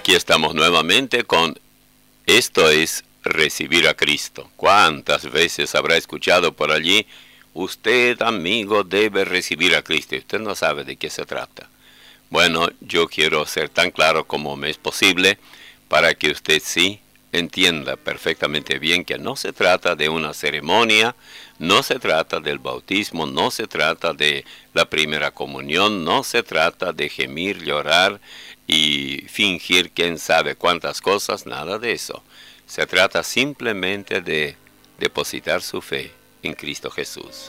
Aquí estamos nuevamente con Esto es recibir a Cristo. ¿Cuántas veces habrá escuchado por allí? Usted, amigo, debe recibir a Cristo. Usted no sabe de qué se trata. Bueno, yo quiero ser tan claro como me es posible para que usted sí entienda perfectamente bien que no se trata de una ceremonia, no se trata del bautismo, no se trata de la primera comunión, no se trata de gemir, llorar y fingir quién sabe cuántas cosas, nada de eso. Se trata simplemente de depositar su fe en Cristo Jesús.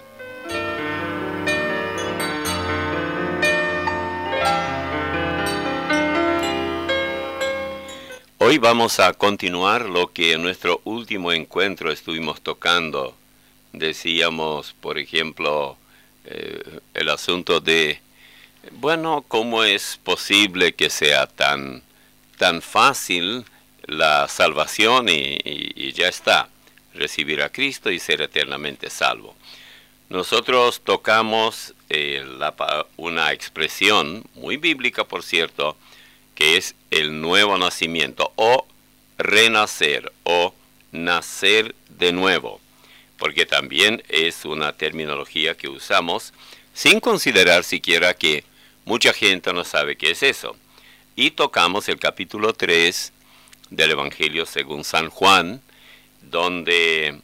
Hoy vamos a continuar lo que en nuestro último encuentro estuvimos tocando. Decíamos, por ejemplo, el asunto de, bueno, ¿cómo es posible que sea tan fácil la salvación y ya está? Recibir a Cristo y ser eternamente salvo. Nosotros tocamos una expresión muy bíblica, por cierto, que es el nuevo nacimiento, o renacer, o nacer de nuevo, porque también es una terminología que usamos sin considerar siquiera que mucha gente no sabe qué es eso. Y tocamos el capítulo 3 del Evangelio según San Juan, donde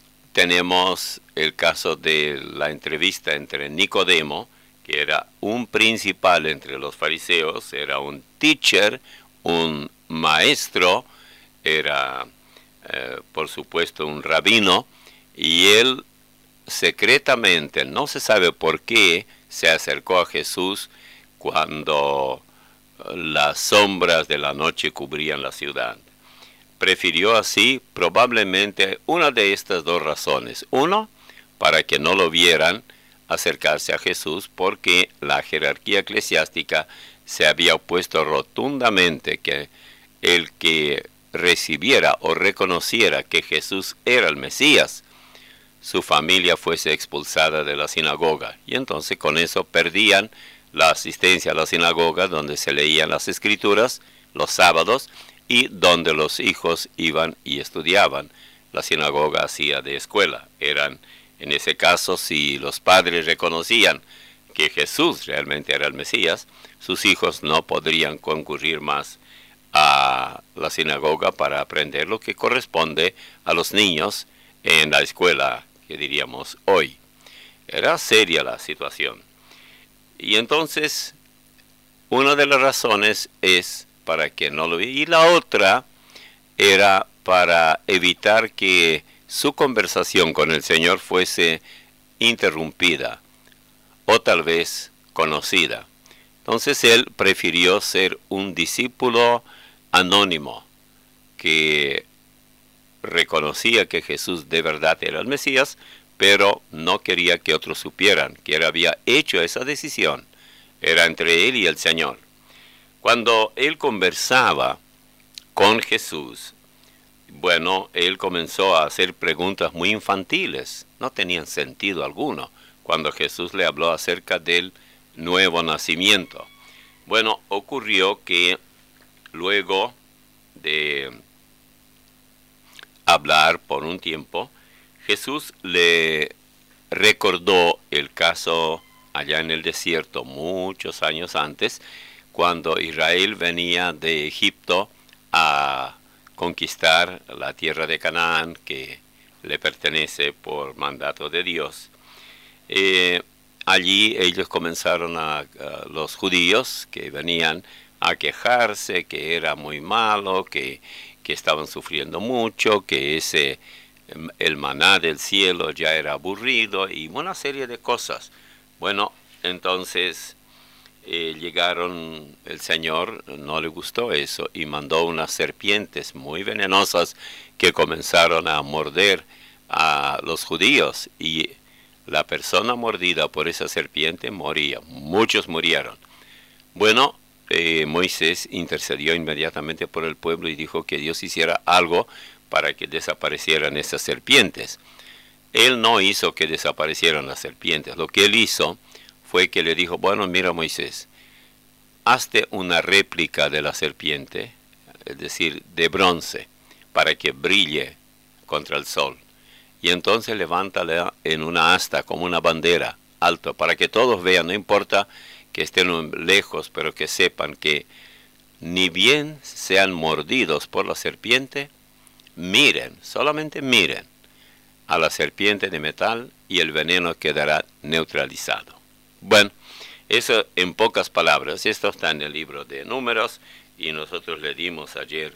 tenemos el caso de la entrevista entre Nicodemo, que era un principal entre los fariseos, era un teacher, un maestro, era por supuesto un rabino, y él secretamente, no se sabe por qué, se acercó a Jesús cuando las sombras de la noche cubrían la ciudad. Prefirió así probablemente una de estas dos razones. Uno, para que no lo vieran acercarse a Jesús, porque la jerarquía eclesiástica se había opuesto rotundamente que el que recibiera o reconociera que Jesús era el Mesías, su familia fuese expulsada de la sinagoga. Y entonces con eso perdían la asistencia a la sinagoga, donde se leían las escrituras los sábados y donde los hijos iban y estudiaban. La sinagoga hacía de escuela. En ese caso, si los padres reconocían que Jesús realmente era el Mesías, sus hijos no podrían concurrir más a la sinagoga para aprender lo que corresponde a los niños en la escuela, que diríamos hoy. Era seria la situación. Y entonces, una de las razones es para que no lo viera. Y la otra era para evitar que su conversación con el Señor fuese interrumpida o tal vez conocida. Entonces él prefirió ser un discípulo anónimo que reconocía que Jesús de verdad era el Mesías, pero no quería que otros supieran que él había hecho esa decisión. Era entre él y el Señor. Cuando él conversaba con Jesús, bueno, él comenzó a hacer preguntas muy infantiles, no tenían sentido alguno, cuando Jesús le habló acerca del nuevo nacimiento. Bueno, ocurrió que luego de hablar por un tiempo, Jesús le recordó el caso allá en el desierto, muchos años antes, cuando Israel venía de Egipto a conquistar la tierra de Canaán, que le pertenece por mandato de Dios. Allí ellos comenzaron los judíos que venían a quejarse que era muy malo, que estaban sufriendo mucho, que el maná del cielo ya era aburrido y una serie de cosas. Bueno, entonces el Señor no le gustó eso y mandó unas serpientes muy venenosas que comenzaron a morder a los judíos, y la persona mordida por esa serpiente moría, muchos murieron. Bueno, Moisés intercedió inmediatamente por el pueblo y dijo que Dios hiciera algo para que desaparecieran esas serpientes. Él no hizo que desaparecieran las serpientes. Lo que él hizo fue que le dijo, bueno, mira Moisés, hazte una réplica de la serpiente, es decir, de bronce, para que brille contra el sol. Y entonces levántala en una asta, como una bandera, alto, para que todos vean, no importa que estén lejos, pero que sepan que ni bien sean mordidos por la serpiente, miren, solamente miren a la serpiente de metal y el veneno quedará neutralizado. Bueno, eso en pocas palabras. Esto está en el libro de Números y nosotros le dimos ayer,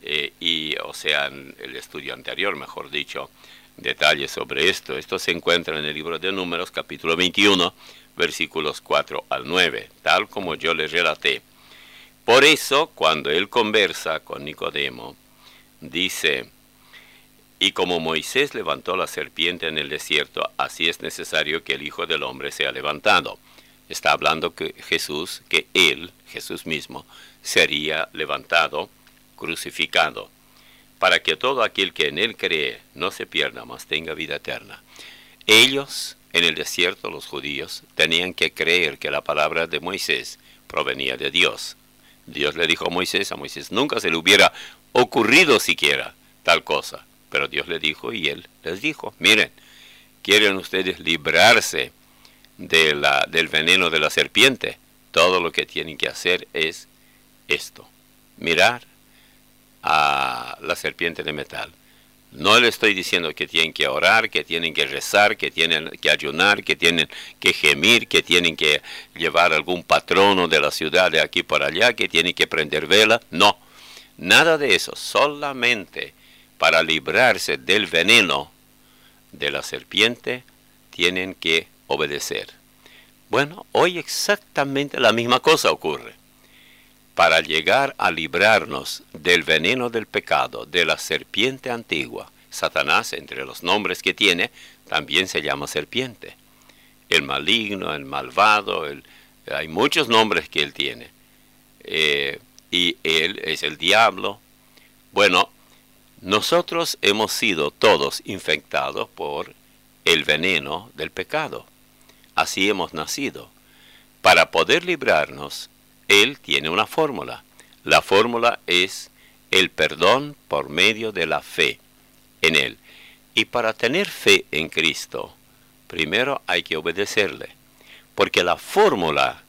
en el estudio anterior, mejor dicho, detalles sobre esto. Esto se encuentra en el libro de Números, capítulo 21, versículos 4 al 9, tal como yo les relaté. Por eso, cuando él conversa con Nicodemo, dice: y como Moisés levantó la serpiente en el desierto, así es necesario que el Hijo del Hombre sea levantado. Está hablando que Jesús mismo, sería levantado, crucificado, para que todo aquel que en él cree no se pierda, mas tenga vida eterna. Ellos, en el desierto, los judíos, tenían que creer que la palabra de Moisés provenía de Dios. Dios le dijo a Moisés nunca se le hubiera ocurrido siquiera tal cosa. Pero Dios le dijo y él les dijo: miren, ¿quieren ustedes librarse del veneno de la serpiente? Todo lo que tienen que hacer es esto: mirar a la serpiente de metal. No le estoy diciendo que tienen que orar, que tienen que rezar, que tienen que ayunar, que tienen que gemir, que tienen que llevar algún patrono de la ciudad de aquí por allá, que tienen que prender vela. No, nada de eso. Solamente para librarse del veneno de la serpiente tienen que obedecer. Bueno, hoy exactamente la misma cosa ocurre. Para llegar a librarnos del veneno del pecado, de la serpiente antigua, Satanás, entre los nombres que tiene, también se llama serpiente. El maligno, el malvado, hay muchos nombres que él tiene. Y él es el diablo. Bueno, nosotros hemos sido todos infectados por el veneno del pecado. Así hemos nacido. Para poder librarnos, él tiene una fórmula. La fórmula es el perdón por medio de la fe en él. Y para tener fe en Cristo, primero hay que obedecerle. Porque la fórmula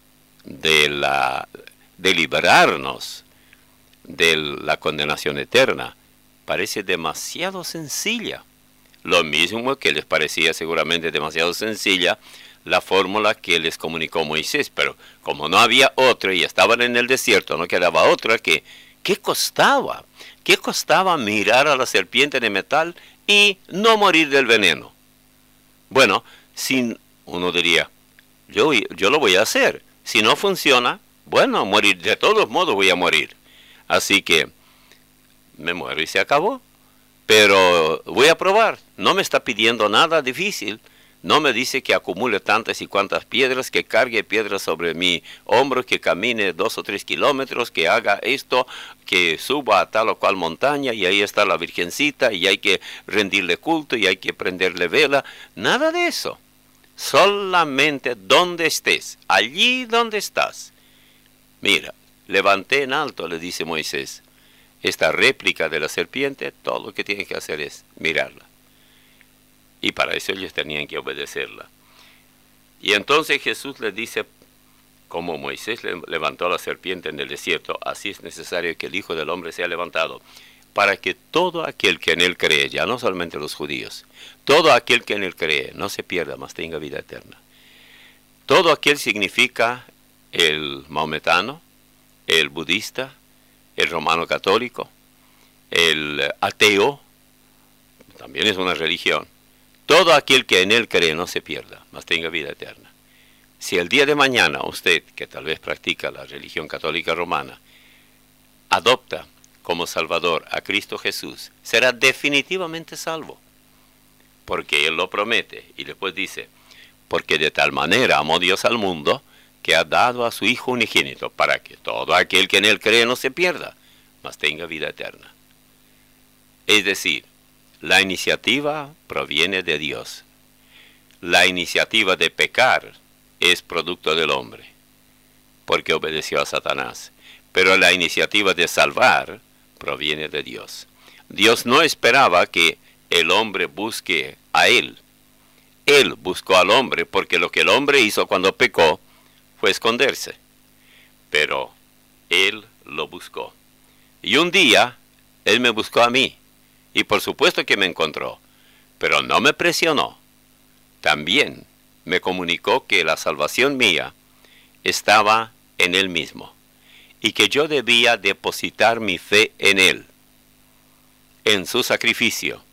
de librarnos de la condenación eterna parece demasiado sencilla. Lo mismo que les parecía seguramente demasiado sencilla la fórmula que les comunicó Moisés, pero como no había otra y estaban en el desierto, no quedaba otra que, ¿qué costaba? ¿Qué costaba mirar a la serpiente de metal y no morir del veneno? Bueno, uno diría, yo lo voy a hacer. Si no funciona, bueno, morir, de todos modos voy a morir. Así que me muero y se acabó. Pero voy a probar. No me está pidiendo nada difícil. No me dice que acumule tantas y cuantas piedras, que cargue piedras sobre mi hombro, que camine 2 o 3 kilómetros, que haga esto, que suba a tal o cual montaña y ahí está la virgencita y hay que rendirle culto y hay que prenderle vela. Nada de eso. Solamente donde estés, allí donde estás. Mira, levanté en alto, le dice Moisés, esta réplica de la serpiente. Todo lo que tienes que hacer es mirarla. Y para eso ellos tenían que obedecerla. Y entonces Jesús les dice, como Moisés levantó a la serpiente en el desierto, así es necesario que el Hijo del Hombre sea levantado, para que todo aquel que en él cree, ya no solamente los judíos, todo aquel que en él cree no se pierda, mas tenga vida eterna. Todo aquel significa el maometano, el budista, el romano católico, el ateo, también es una religión. Todo aquel que en él cree no se pierda, mas tenga vida eterna. Si el día de mañana usted, que tal vez practica la religión católica romana, adopta como Salvador a Cristo Jesús, será definitivamente salvo. Porque Él lo promete. Y después dice, porque de tal manera amó Dios al mundo, que ha dado a su Hijo unigénito, para que todo aquel que en él cree no se pierda, mas tenga vida eterna. Es decir, la iniciativa proviene de Dios. La iniciativa de pecar es producto del hombre, porque obedeció a Satanás. Pero la iniciativa de salvar proviene de Dios. Dios no esperaba que el hombre busque a Él. Él buscó al hombre porque lo que el hombre hizo cuando pecó fue esconderse. Pero Él lo buscó. Y un día, Él me buscó a mí. Y por supuesto que me encontró. Pero no me presionó. También me comunicó que la salvación mía estaba en Él mismo. Y que yo debía depositar mi fe en Él. En su sacrificio.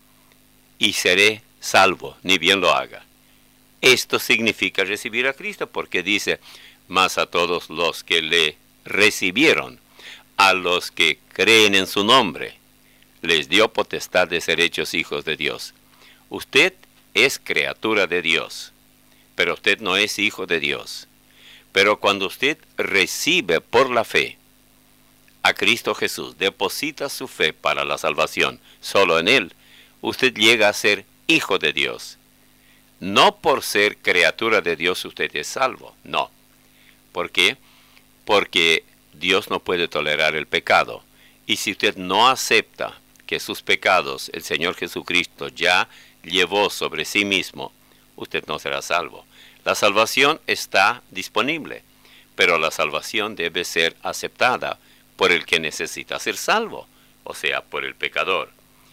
Y seré salvo, ni bien lo haga. Esto significa recibir a Cristo, porque dice, mas a todos los que le recibieron, a los que creen en su nombre, les dio potestad de ser hechos hijos de Dios. Usted es criatura de Dios, pero usted no es hijo de Dios. Pero cuando usted recibe por la fe a Cristo Jesús, deposita su fe para la salvación, solo en Él, usted llega a ser hijo de Dios. No por ser criatura de Dios usted es salvo, no. ¿Por qué? Porque Dios no puede tolerar el pecado. Y si usted no acepta que sus pecados el Señor Jesucristo ya llevó sobre sí mismo, usted no será salvo. La salvación está disponible, pero la salvación debe ser aceptada por el que necesita ser salvo, o sea, por el pecador.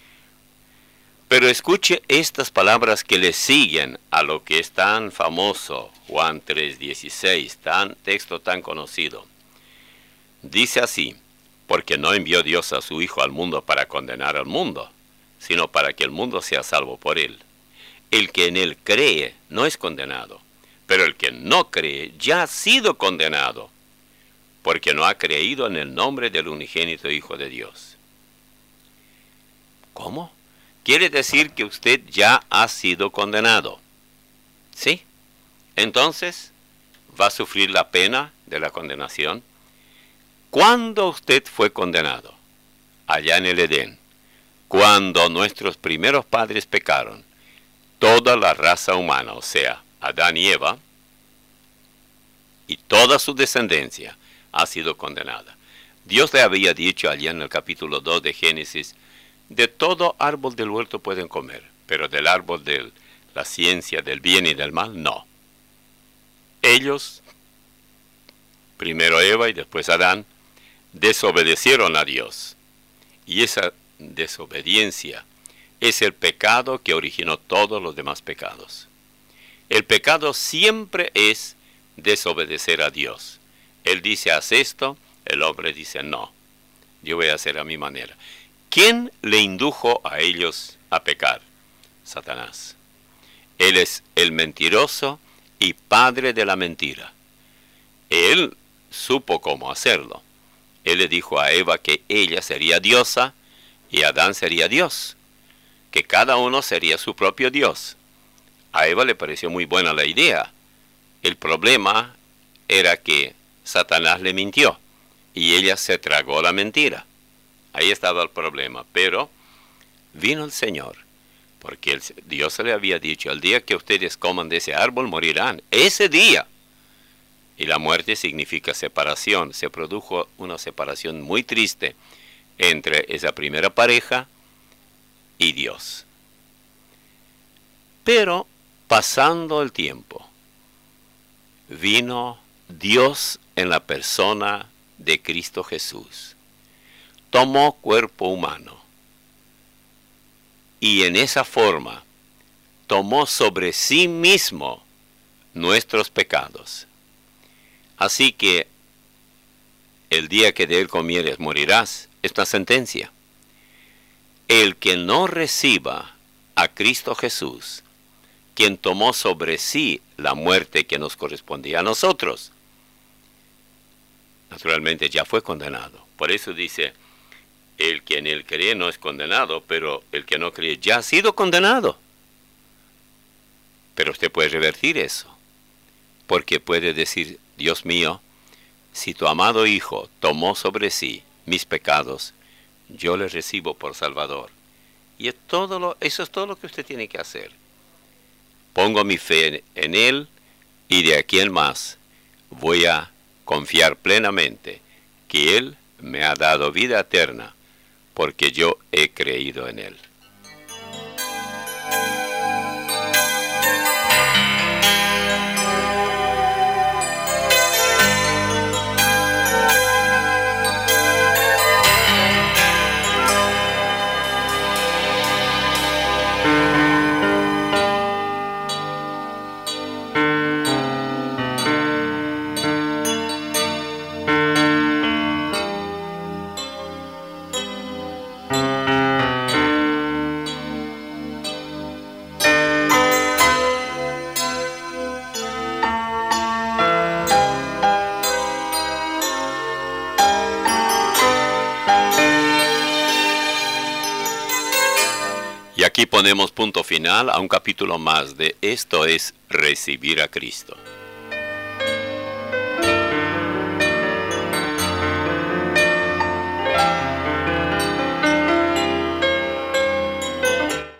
Pero escuche estas palabras que le siguen a lo que es tan famoso, Juan 3:16, texto tan conocido. Dice así, porque no envió Dios a su Hijo al mundo para condenar al mundo, sino para que el mundo sea salvo por él. El que en él cree no es condenado, pero el que no cree ya ha sido condenado, porque no ha creído en el nombre del unigénito Hijo de Dios. ¿Cómo? Quiere decir que usted ya ha sido condenado. ¿Sí? Entonces, ¿va a sufrir la pena de la condenación? ¿Cuándo usted fue condenado? Allá en el Edén. Cuando nuestros primeros padres pecaron, toda la raza humana, o sea, Adán y Eva, y toda su descendencia, ha sido condenada. Dios le había dicho allá en el capítulo 2 de Génesis, de todo árbol del huerto pueden comer, pero del árbol de la ciencia del bien y del mal, no. Ellos, primero Eva y después Adán, desobedecieron a Dios. Y esa desobediencia es el pecado que originó todos los demás pecados. El pecado siempre es desobedecer a Dios. Él dice, haz esto, el hombre dice, no, yo voy a hacer a mi manera. ¿Quién le indujo a ellos a pecar? Satanás. Él es el mentiroso y padre de la mentira. Él supo cómo hacerlo. Él le dijo a Eva que ella sería diosa y Adán sería Dios, que cada uno sería su propio Dios. A Eva le pareció muy buena la idea. El problema era que Satanás le mintió y ella se tragó la mentira. Ahí estaba el problema, pero vino el Señor, porque Dios le había dicho, el día que ustedes coman de ese árbol morirán, ese día. Y la muerte significa separación. Se produjo una separación muy triste entre esa primera pareja y Dios. Pero pasando el tiempo, vino Dios en la persona de Cristo Jesús. Tomó cuerpo humano y en esa forma tomó sobre sí mismo nuestros pecados. Así que el día que de él comieres morirás, es una sentencia. El que no reciba a Cristo Jesús, quien tomó sobre sí la muerte que nos correspondía a nosotros, naturalmente ya fue condenado. Por eso dice, el que en él cree no es condenado, pero el que no cree ya ha sido condenado. Pero usted puede revertir eso, porque puede decir, Dios mío, si tu amado Hijo tomó sobre sí mis pecados, yo le recibo por Salvador. Y eso es todo lo que usted tiene que hacer. Pongo mi fe en Él y de aquí en más voy a confiar plenamente que Él me ha dado vida eterna porque yo he creído en Él. Y aquí ponemos punto final a un capítulo más de Esto es Recibir a Cristo.